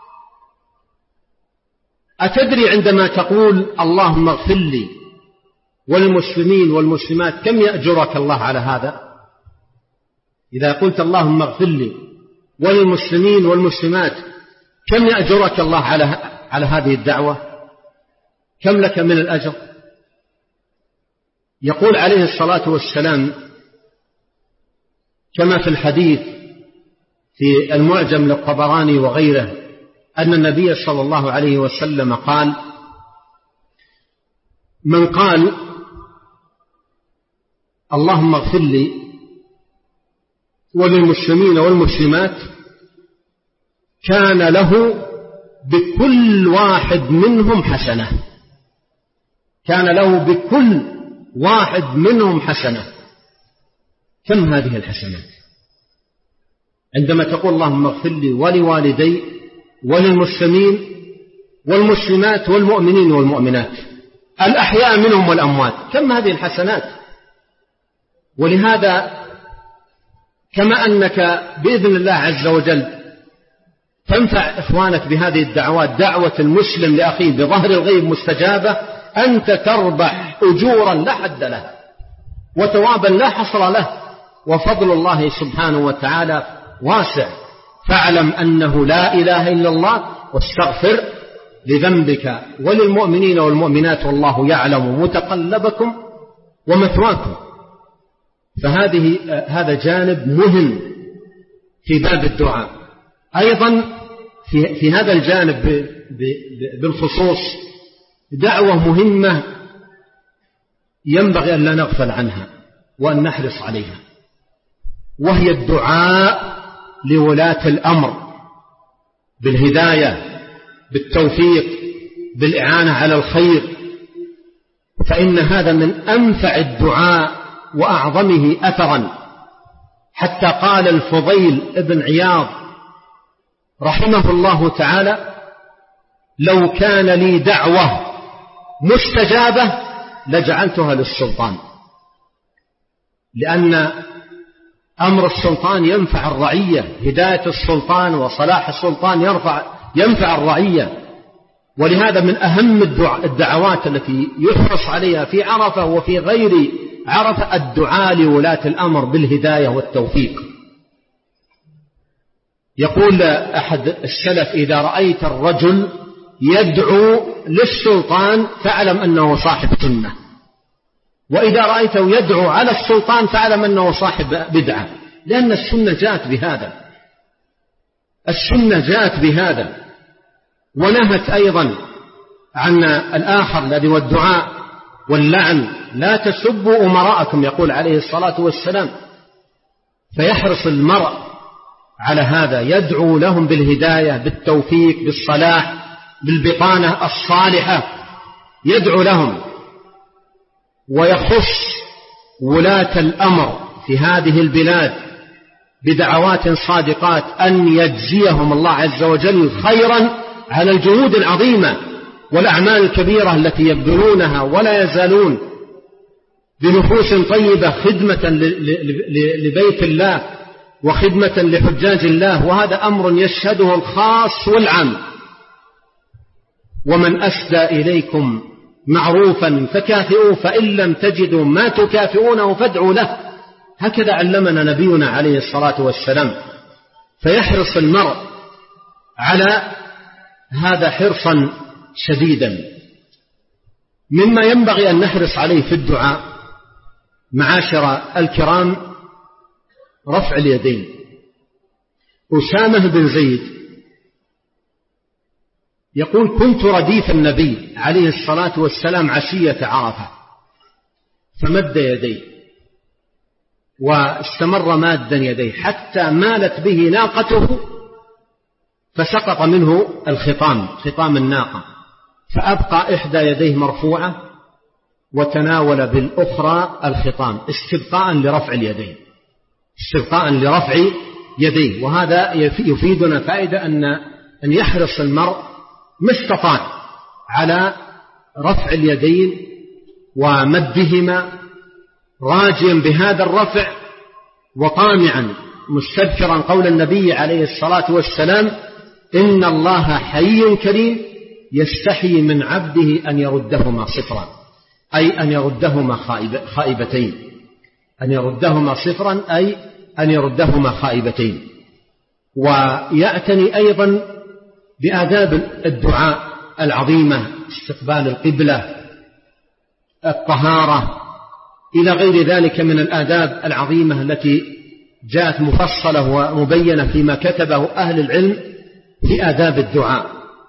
أتدري عندما تقول اللهم اغفر لي والمسلمين والمسلمات كم يأجرك الله على هذا؟ إذا قلت اللهم اغفر لي والمسلمين والمسلمات كم يأجرك الله على هذه الدعوة؟ كم لك من الأجر؟ يقول عليه الصلاة والسلام كما في الحديث في المعجم للطبراني وغيره أن النبي صلى الله عليه وسلم قال: من قال اللهم اغفر لي وللمسلمين والمسلمات كان له بكل واحد منهم حسنة. كان له بكل واحد منهم حسنة. كم هذه الحسنات؟ عندما تقول اللهم اغفر لي ولوالدي وللمسلمين والمسلمات والمؤمنين والمؤمنات الأحياء منهم والأموات، كم هذه الحسنات؟ ولهذا كما أنك بإذن الله عز وجل تنفع إخوانك بهذه الدعوات، دعوة المسلم لأخيه بظهر الغيب مستجابة، أنت تربح أجورا لا حد لها وثوابا لا حصر له، وفضل الله سبحانه وتعالى واسع. فاعلم أنه لا إله إلا الله واستغفر لذنبك وللمؤمنين والمؤمنات والله يعلم متقلبكم ومثواكم. هذا جانب مهم في باب الدعاء. أيضا في هذا الجانب بالخصوص دعوة مهمة ينبغي أن لا نغفل عنها وأن نحرص عليها، وهي الدعاء لولاة الأمر بالهداية، بالتوفيق، بالإعانة على الخير، فإن هذا من أنفع الدعاء وأعظمه أثرا. حتى قال الفضيل ابن عياض رحمه الله تعالى: لو كان لي دعوة مستجابة لجعلتها للسلطان، لأن أمر السلطان ينفع الرعية، هداية السلطان وصلاح السلطان ينفع الرعية. ولهذا من أهم الدعوات التي يحرص عليها في عرفة وفي غير عرفة الدعاء لولاة الأمر بالهداية والتوفيق. يقول أحد السلف: إذا رأيت الرجل يدعو للسلطان فاعلم أنه صاحب سنة، وإذا رأيته يدعو على السلطان فاعلم أنه صاحب بدعة، لأن السنة جاءت بهذا. السنة جاءت بهذا، ونهت أيضا عن الآخر الذي هو الدعاء واللعن: لا تسبوا أمراءكم، يقول عليه الصلاة والسلام. فيحرص المرء على هذا، يدعو لهم بالهداية، بالتوفيق، بالصلاح، بالبطانة الصالحة، يدعو لهم. ويخص ولاة الأمر في هذه البلاد بدعوات صادقات أن يجزيهم الله عز وجل خيرا على الجهود العظيمة والأعمال الكبيرة التي يبذلونها ولا يزالون بنفوس طيبة خدمة لبيت الله وخدمة لحجاج الله، وهذا أمر يشهده الخاص والعام. ومن أسدى إليكم معروفا فكافئوه، فإن لم تجدوا ما تكافئونه فادعوا له. هكذا علمنا نبينا عليه الصلاة والسلام. فيحرص المرء على هذا حرصا شديدا. مما ينبغي أن نحرص عليه في الدعاء معاشر الكرام رفع اليدين. أسامة بن زيد يقول: كنت رديف النبي عليه الصلاة والسلام عشية عرفة، فمد يديه واستمر مادا يديه حتى مالت به ناقته فسقط منه خطام الناقة، فأبقى إحدى يديه مرفوعة وتناول بالأخرى الخطام استبقاء لرفع يديه. وهذا يفيدنا فائدة أن يحرص المرء ما استطاع على رفع اليدين ومدهما، راجيا بهذا الرفع وطامعا مستذكرا قول النبي عليه الصلاة والسلام: إن الله حي كريم يستحي من عبده أن يردهما صفرا، أي أن يردهما خائبتين، أن يردهما صفرا أي أن يردهما خائبتين. ويعتني أيضا بآداب الدعاء العظيمة: استقبال القبلة، الطهارة، إلى غير ذلك من الآداب العظيمة التي جاءت مفصلة ومبينة فيما كتبه أهل العلم في آداب الدعاء.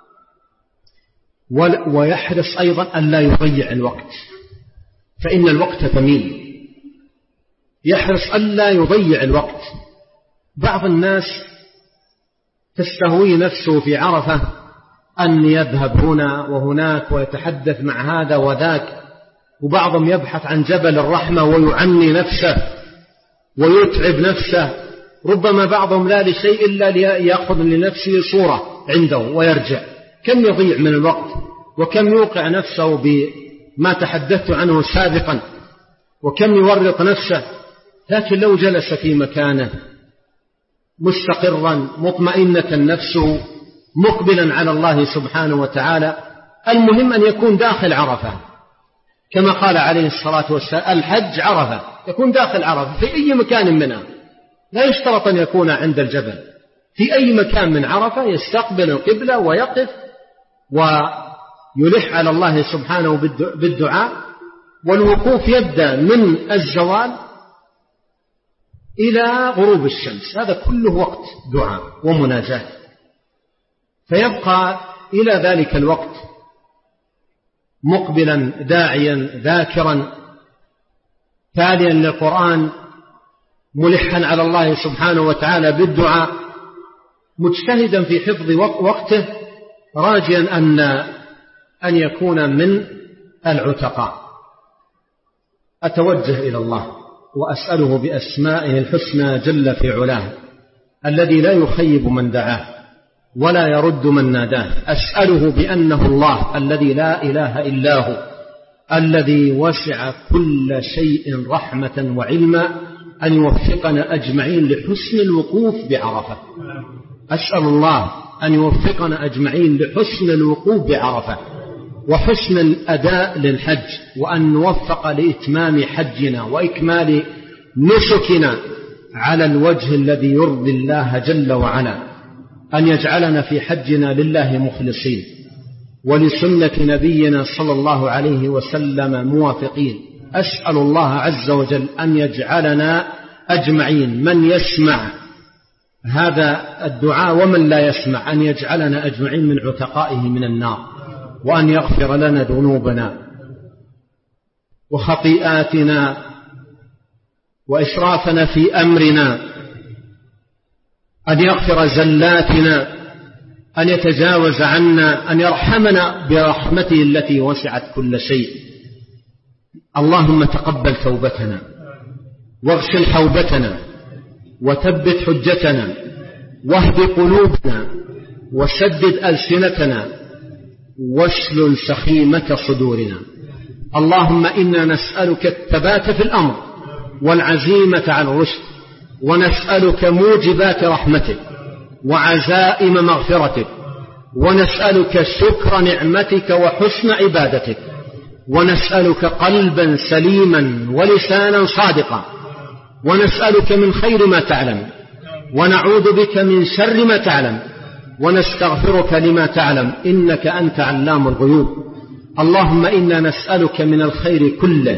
ويحرص أيضا أن لا يضيع الوقت، فإن الوقت ثمين. يحرص أن لا يضيع الوقت. بعض الناس تستهوي نفسه في عرفة أن يذهب هنا وهناك ويتحدث مع هذا وذاك، وبعضهم يبحث عن جبل الرحمة ويعني نفسه ويتعب نفسه. ربما بعضهم لا لشيء إلا ليأخذ لنفسه صورة عنده ويرجع. كم يضيع من الوقت، وكم يوقع نفسه بما تحدثت عنه سابقا، وكم يورط نفسه. لكن لو جلس في مكانه مستقرا مطمئنة نفسه مقبلا على الله سبحانه وتعالى، المهم أن يكون داخل عرفة، كما قال عليه الصلاة والسلام: الحج عرفة، يكون داخل عرفة في أي مكان منها، لا يشترط أن يكون عند الجبل، في أي مكان من عرفة يستقبل القبلة ويقف ويلح على الله سبحانه بالدعاء. والوقوف يبدأ من الزوال إلى غروب الشمس، هذا كله وقت دعاء ومناجاة. فيبقى إلى ذلك الوقت مقبلا داعيا ذاكرا تاليا للقرآن، ملحا على الله سبحانه وتعالى بالدعاء، مجتهدا في حفظ وقته، راجيا أن يكون من العتقاء. أتوجه إلى الله وأسأله بأسمائه الحسنى جل في علاه الذي لا يخيب من دعاه ولا يرد من ناداه. أسأله بأنه الله الذي لا إله إلا هو الذي وسع كل شيء رحمة وعلما أن يوفقنا أجمعين لحسن الوقوف بعرفة. أسأل الله أن يوفقنا أجمعين لحسن الوقوف بعرفة وحسن الأداء للحج، وأن نوفق لإتمام حجنا وإكمال نسكنا على الوجه الذي يرضي الله جل وعلا، أن يجعلنا في حجنا لله مخلصين ولسنة نبينا صلى الله عليه وسلم موافقين. أسأل الله عز وجل أن يجعلنا أجمعين، من يسمع هذا الدعاء ومن لا يسمع، أن يجعلنا أجمعين من عتقائه من النار، وأن يغفر لنا ذنوبنا وخطيئاتنا وإسرافنا في أمرنا، أن يغفر زلاتنا، أن يتجاوز عنا، أن يرحمنا برحمته التي وسعت كل شيء. اللهم تقبل توبتنا واغسل حوبتنا وثبت حجتنا واهد قلوبنا وسدد ألسنتنا واشلل سخيمة صدورنا. اللهم إنا نسألك الثبات في الأمر والعزيمة على الرشد، ونسألك موجبات رحمتك وعزائم مغفرتك، ونسألك شكر نعمتك وحسن عبادتك، ونسألك قلبا سليما ولسانا صادقا، ونسألك من خير ما تعلم، ونعوذ بك من شر ما تعلم، ونستغفرك لما تعلم، إنك أنت علام الغيوب. اللهم إنا نسألك من الخير كله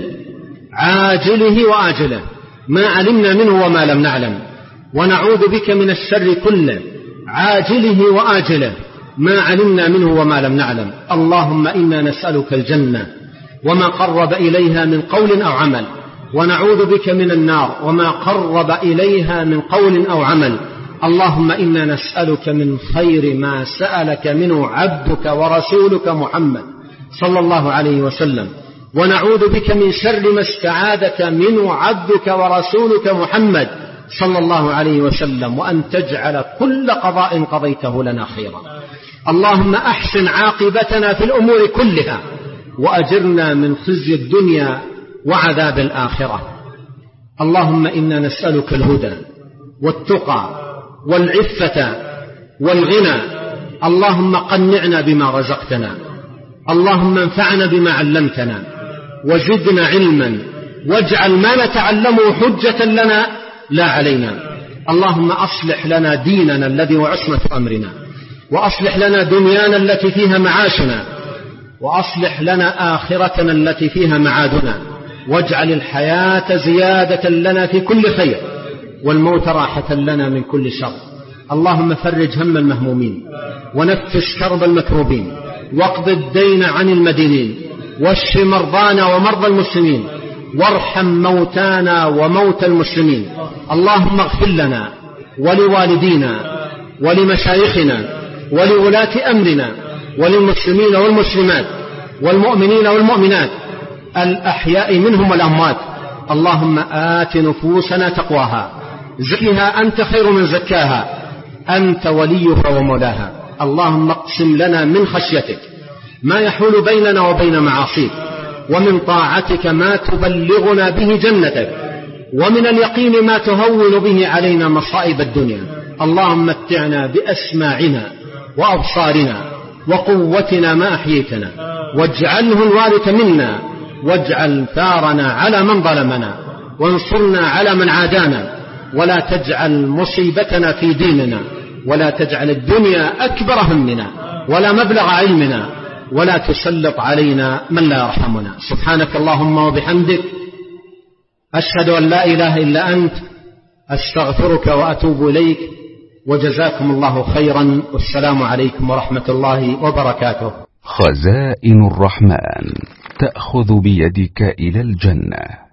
عاجله وآجله ما علمنا منه وما لم نعلم، ونعوذ بك من الشر كله عاجله وآجله ما علمنا منه وما لم نعلم. اللهم إنا نسألك الجنة وما قرب إليها من قول أو عمل، ونعوذ بك من النار وما قرب إليها من قول أو عمل. اللهم إنا نسألك من خير ما سألك منه عبدك ورسولك محمد صلى الله عليه وسلم، ونعوذ بك من شر ما استعاذك منه عبدك ورسولك محمد صلى الله عليه وسلم، وأن تجعل كل قضاء قضيته لنا خيرا. اللهم أحسن عاقبتنا في الأمور كلها، وأجرنا من خزي الدنيا وعذاب الآخرة. اللهم إنا نسألك الهدى والتقى والعفة والغنى. اللهم قنعنا بما رزقتنا، اللهم انفعنا بما علمتنا، وزدنا علما، واجعل ما نتعلمه حجة لنا لا علينا. اللهم أصلح لنا ديننا الذي هو عصمة أمرنا، وأصلح لنا دنيانا التي فيها معاشنا، وأصلح لنا آخرتنا التي فيها معادنا، واجعل الحياة زيادة لنا في كل خير، والموت راحة لنا من كل شر. اللهم فرج هم المهمومين، ونفس كرب المكروبين، واقض الدين عن المدينين، واشف مرضانا ومرضى المسلمين، وارحم موتانا وموتى المسلمين. اللهم اغفر لنا ولوالدينا ولمشايخنا ولولاة أمرنا وللمسلمين والمسلمات والمؤمنين والمؤمنات الأحياء منهم والأموات. اللهم آت نفوسنا تقواها، زكها أنت خير من زكاها، أنت وليها ومولاها. اللهم اقسم لنا من خشيتك ما يحول بيننا وبين معاصيك، ومن طاعتك ما تبلغنا به جنتك، ومن اليقين ما تهون به علينا مصائب الدنيا. اللهم متعنا بأسماعنا وأبصارنا وقوتنا ما أحييتنا، واجعله الوارث منا، واجعل ثارنا على من ظلمنا، وانصرنا على من عادانا، ولا تجعل مصيبتنا في ديننا، ولا تجعل الدنيا أكبر همنا ولا مبلغ علمنا، ولا تسلط علينا من لا يرحمنا. سبحانك اللهم وبحمدك، أشهد أن لا إله إلا أنت، أستغفرك وأتوب إليك، وجزاكم الله خيرا، والسلام عليكم ورحمة الله وبركاته. خزائن الرحمن تأخذ بيدك إلى الجنة.